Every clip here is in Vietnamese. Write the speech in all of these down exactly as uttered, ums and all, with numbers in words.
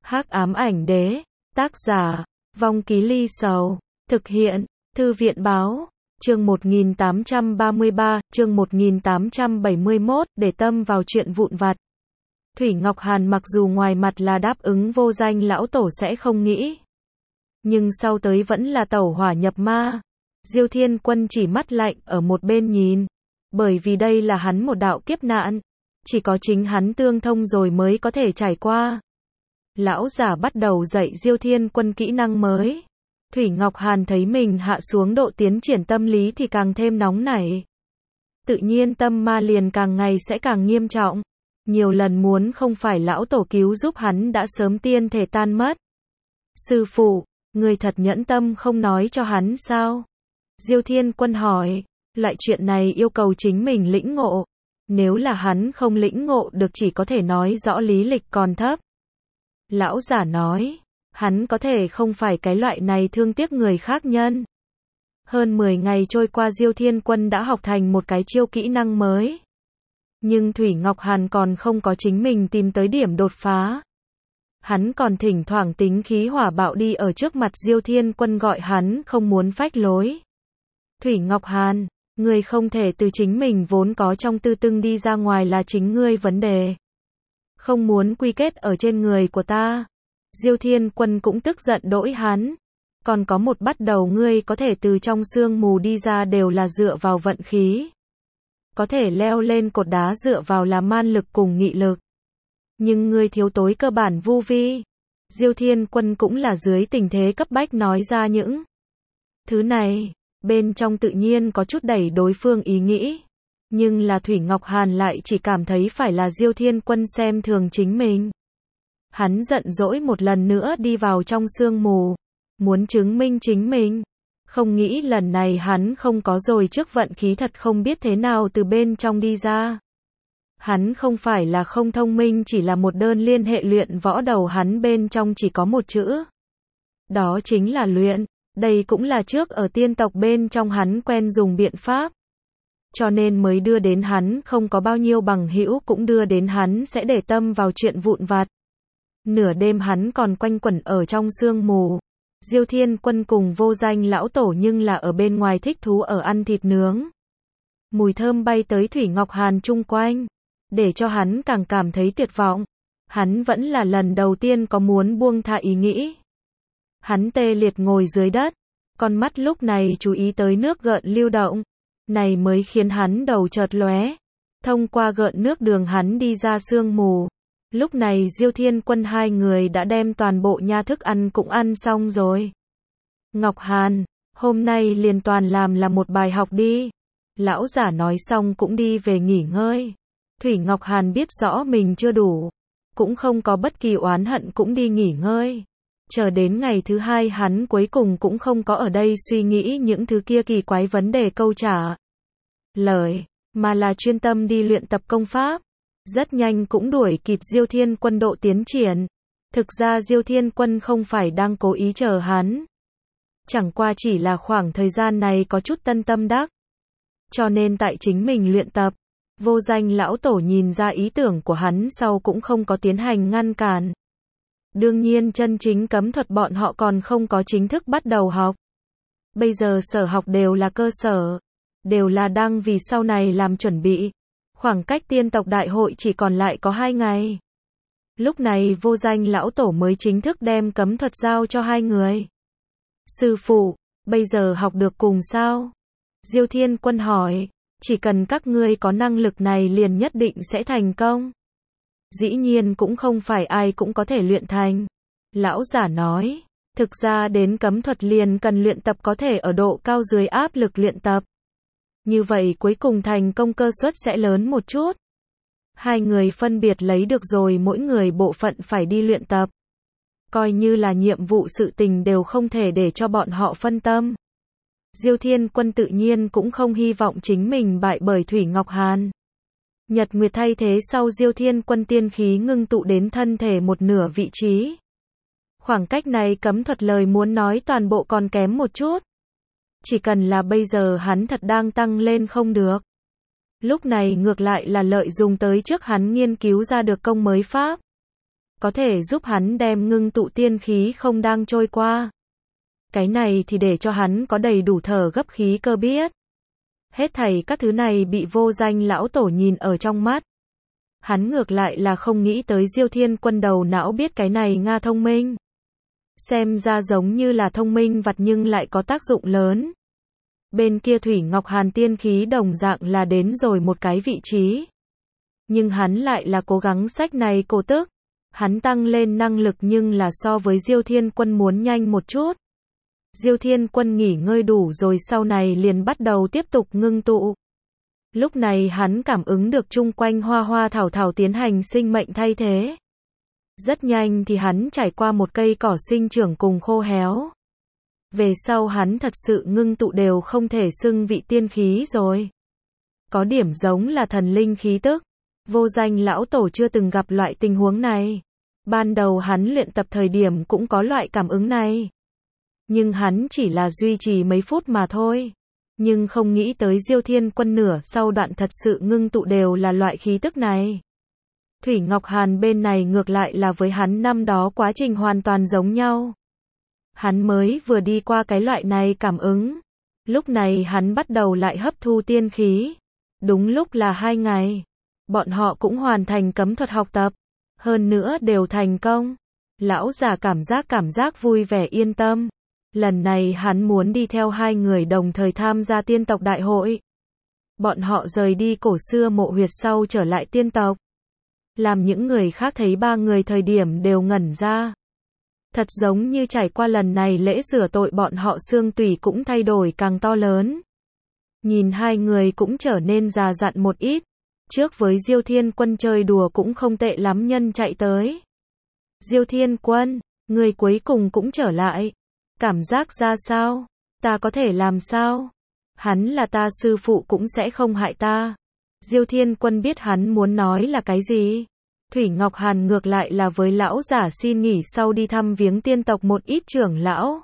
Hắc ám ảnh đế, tác giả, Vong Ký Ly Sầu, thực hiện, Thư viện báo, chương một nghìn tám trăm ba mươi ba, chương một nghìn tám trăm bảy mươi mốt, để tâm vào chuyện vụn vặt. Thủy Ngọc Hàn mặc dù ngoài mặt là đáp ứng vô danh lão tổ sẽ không nghĩ, nhưng sau tới vẫn là tẩu hỏa nhập ma. Diêu Thiên Quân chỉ mắt lạnh ở một bên nhìn, bởi vì đây là hắn một đạo kiếp nạn, chỉ có chính hắn tương thông rồi mới có thể trải qua. Lão giả bắt đầu dạy Diêu Thiên Quân kỹ năng mới. Thủy Ngọc Hàn thấy mình hạ xuống độ tiến triển tâm lý thì càng thêm nóng nảy. Tự nhiên tâm ma liền càng ngày sẽ càng nghiêm trọng. Nhiều lần muốn không phải lão tổ cứu giúp hắn đã sớm tiên thể tan mất. Sư phụ, người thật nhẫn tâm không nói cho hắn sao? Diêu Thiên Quân hỏi, loại chuyện này yêu cầu chính mình lĩnh ngộ. Nếu là hắn không lĩnh ngộ được chỉ có thể nói rõ lý lịch còn thấp. Lão giả nói, hắn có thể không phải cái loại này thương tiếc người khác nhân. Hơn mười ngày trôi qua Diêu Thiên Quân đã học thành một cái chiêu kỹ năng mới. Nhưng Thủy Ngọc Hàn còn không có chính mình tìm tới điểm đột phá. Hắn còn thỉnh thoảng tính khí hỏa bạo đi ở trước mặt Diêu Thiên Quân gọi hắn không muốn phách lối. Thủy Ngọc Hàn, ngươi không thể từ chính mình vốn có trong tư tưng đi ra ngoài là chính ngươi vấn đề. Không muốn quy kết ở trên người của ta. Diêu Thiên Quân cũng tức giận đỗi hắn. Còn có một bắt đầu ngươi có thể từ trong sương mù đi ra đều là dựa vào vận khí. Có thể leo lên cột đá dựa vào là man lực cùng nghị lực. Nhưng ngươi thiếu tối cơ bản vu vi. Diêu Thiên Quân cũng là dưới tình thế cấp bách nói ra những thứ này. Bên trong tự nhiên có chút đẩy đối phương ý nghĩ. Nhưng là Thủy Ngọc Hàn lại chỉ cảm thấy phải là Diêu Thiên Quân xem thường chính mình. Hắn giận dỗi một lần nữa đi vào trong sương mù. Muốn chứng minh chính mình. Không nghĩ lần này hắn không có rồi trước vận khí thật không biết thế nào từ bên trong đi ra. Hắn không phải là không thông minh chỉ là một đơn liên hệ luyện võ đầu hắn bên trong chỉ có một chữ. Đó chính là luyện. Đây cũng là trước ở tiên tộc bên trong hắn quen dùng biện pháp. Cho nên mới đưa đến hắn không có bao nhiêu bằng hữu cũng đưa đến hắn sẽ để tâm vào chuyện vụn vặt. Nửa đêm hắn còn quanh quẩn ở trong sương mù. Diêu Thiên Quân cùng vô danh lão tổ nhưng là ở bên ngoài thích thú ở ăn thịt nướng. Mùi thơm bay tới Thủy Ngọc Hàn chung quanh. Để cho hắn càng cảm thấy tuyệt vọng. Hắn vẫn là lần đầu tiên có muốn buông tha ý nghĩ. Hắn tê liệt ngồi dưới đất. Con mắt lúc này chú ý tới nước gợn lưu động. Này mới khiến hắn đầu chợt lóe. Thông qua gợn nước đường hắn đi ra sương mù. Lúc này Diêu Thiên Quân hai người đã đem toàn bộ nha thức ăn cũng ăn xong rồi. Ngọc Hàn, hôm nay liền toàn làm là một bài học đi. Lão giả nói xong cũng đi về nghỉ ngơi. Thủy Ngọc Hàn biết rõ mình chưa đủ. Cũng không có bất kỳ oán hận cũng đi nghỉ ngơi. Chờ đến ngày thứ hai hắn cuối cùng cũng không có ở đây suy nghĩ những thứ kia kỳ quái vấn đề câu trả lời, mà là chuyên tâm đi luyện tập công pháp. Rất nhanh cũng đuổi kịp Diêu Thiên Quân độ tiến triển. Thực ra Diêu Thiên Quân không phải đang cố ý chờ hắn. Chẳng qua chỉ là khoảng thời gian này có chút tân tâm đắc. Cho nên tại chính mình luyện tập. Vô danh lão tổ nhìn ra ý tưởng của hắn sau cũng không có tiến hành ngăn cản. Đương nhiên chân chính cấm thuật bọn họ còn không có chính thức bắt đầu học. Bây giờ sở học đều là cơ sở. Đều là đang vì sau này làm chuẩn bị. Khoảng cách tiên tộc đại hội chỉ còn lại có hai ngày. Lúc này vô danh lão tổ mới chính thức đem cấm thuật giao cho hai người. Sư phụ, bây giờ học được cùng sao? Diêu Thiên Quân hỏi, chỉ cần các ngươi có năng lực này liền nhất định sẽ thành công. Dĩ nhiên cũng không phải ai cũng có thể luyện thành. Lão giả nói, thực ra đến cấm thuật liền cần luyện tập có thể ở độ cao dưới áp lực luyện tập. Như vậy cuối cùng thành công cơ suất sẽ lớn một chút. Hai người phân biệt lấy được rồi mỗi người bộ phận phải đi luyện tập. Coi như là nhiệm vụ sự tình đều không thể để cho bọn họ phân tâm. Diêu Thiên Quân tự nhiên cũng không hy vọng chính mình bại bởi Thủy Ngọc Hàn. Nhật Nguyệt thay thế sau Diêu Thiên Quân tiên khí ngưng tụ đến thân thể một nửa vị trí. Khoảng cách này cấm thuật lời muốn nói toàn bộ còn kém một chút. Chỉ cần là bây giờ hắn thật đang tăng lên không được. Lúc này ngược lại là lợi dùng tới trước hắn nghiên cứu ra được công mới pháp. có thể giúp hắn đem ngưng tụ tiên khí không đang trôi qua. Cái này thì để cho hắn có đầy đủ thở gấp khí cơ biết. Hết thảy các thứ này bị Vô Danh lão tổ nhìn ở trong mắt. Hắn ngược lại là không nghĩ tới Diêu Thiên Quân đầu não biết cái này Nga thông minh. Xem ra giống như là thông minh vặt nhưng lại có tác dụng lớn. Bên kia Thủy Ngọc Hàn tiên khí đồng dạng là đến rồi một cái vị trí. Nhưng hắn lại là cố gắng sách này cổ tức. Hắn tăng lên năng lực nhưng là so với Diêu Thiên Quân muốn nhanh một chút. Diêu Thiên Quân nghỉ ngơi đủ rồi sau này liền bắt đầu tiếp tục ngưng tụ. Lúc này hắn cảm ứng được chung quanh hoa hoa thảo thảo tiến hành sinh mệnh thay thế. Rất nhanh thì hắn trải qua một cây cỏ sinh trưởng cùng khô héo. Về sau hắn thật sự ngưng tụ đều không thể xưng vị tiên khí rồi. Có điểm giống là thần linh khí tức. Vô Danh lão tổ chưa từng gặp loại tình huống này. Ban đầu hắn luyện tập thời điểm cũng có loại cảm ứng này. Nhưng hắn chỉ là duy trì mấy phút mà thôi. Nhưng không nghĩ tới Diêu Thiên Quân nửa sau đoạn thật sự ngưng tụ đều là loại khí tức này. Thủy Ngọc Hàn bên này ngược lại là với hắn năm đó quá trình hoàn toàn giống nhau. Hắn mới vừa đi qua cái loại này cảm ứng. Lúc này hắn bắt đầu lại hấp thu tiên khí. Đúng lúc là hai ngày. Bọn họ cũng hoàn thành cấm thuật học tập. Hơn nữa đều thành công. Lão già cảm giác cảm giác vui vẻ yên tâm. Lần này hắn muốn đi theo hai người đồng thời tham gia tiên tộc đại hội. Bọn họ rời đi cổ xưa mộ huyệt sau trở lại tiên tộc. Làm những người khác thấy ba người thời điểm đều ngẩn ra. Thật giống như trải qua lần này lễ rửa tội bọn họ xương tủy cũng thay đổi càng to lớn. Nhìn hai người cũng trở nên già dặn một ít. Trước với Diêu Thiên Quân chơi đùa cũng không tệ lắm nhân chạy tới. Diêu Thiên Quân, người cuối cùng cũng trở lại. Cảm giác ra sao? Ta có thể làm sao? Hắn là ta sư phụ cũng sẽ không hại ta. Diêu Thiên Quân biết hắn muốn nói là cái gì. Thủy Ngọc Hàn ngược lại là với lão giả xin nghỉ sau đi thăm viếng tiên tộc một ít trưởng lão.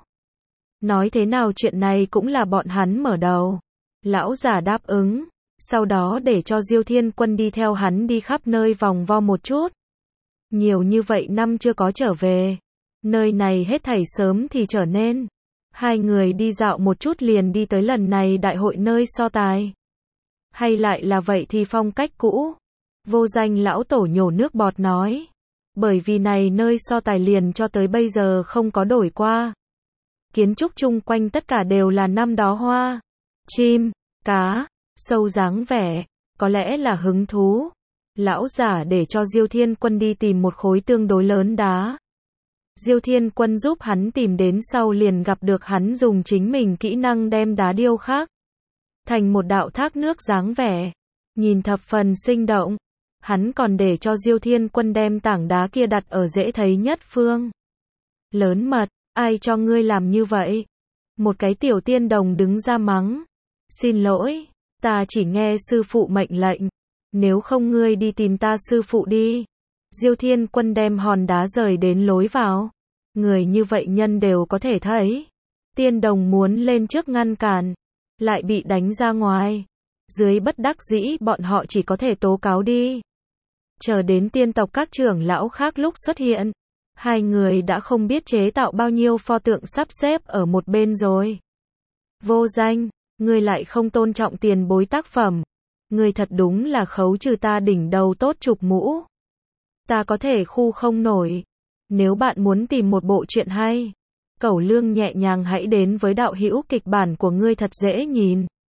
Nói thế nào chuyện này cũng là bọn hắn mở đầu. Lão giả đáp ứng. Sau đó để cho Diêu Thiên Quân đi theo hắn đi khắp nơi vòng vo một chút. Nhiều như vậy năm chưa có trở về. Nơi này hết thảy sớm thì trở nên. Hai người đi dạo một chút liền đi tới lần này đại hội nơi so tài. Hay lại là vậy thì phong cách cũ. Vô Danh lão tổ nhổ nước bọt nói. Bởi vì này nơi so tài liền cho tới bây giờ không có đổi qua. Kiến trúc chung quanh tất cả đều là năm đó hoa, chim, cá, sâu dáng vẻ. Có lẽ là hứng thú. Lão giả để cho Diêu Thiên Quân đi tìm một khối tương đối lớn đá. Diêu Thiên Quân giúp hắn tìm đến sau liền gặp được hắn dùng chính mình kỹ năng đem đá điêu khắc thành một đạo thác nước dáng vẻ, nhìn thập phần sinh động. Hắn còn để cho Diêu Thiên Quân đem tảng đá kia đặt ở dễ thấy nhất phương. Lớn mật, ai cho ngươi làm như vậy? Một cái tiểu tiên đồng đứng ra mắng. Xin lỗi, ta chỉ nghe sư phụ mệnh lệnh. Nếu không ngươi đi tìm ta sư phụ đi. Diêu Thiên Quân đem hòn đá rời đến lối vào. Người như vậy nhân đều có thể thấy. Tiên đồng muốn lên trước ngăn cản. Lại bị đánh ra ngoài. Dưới bất đắc dĩ bọn họ chỉ có thể tố cáo đi. Chờ đến tiên tộc các trưởng lão khác lúc xuất hiện. Hai người đã không biết chế tạo bao nhiêu pho tượng sắp xếp ở một bên rồi. Vô Danh, ngươi lại không tôn trọng tiền bối tác phẩm. Ngươi thật đúng là khấu trừ ta đỉnh đầu tốt chục mũ. Ta có thể khu không nổi. Nếu bạn muốn tìm một bộ truyện hay, Cẩu Lương nhẹ nhàng hãy đến với đạo hữu kịch bản của ngươi thật dễ nhìn.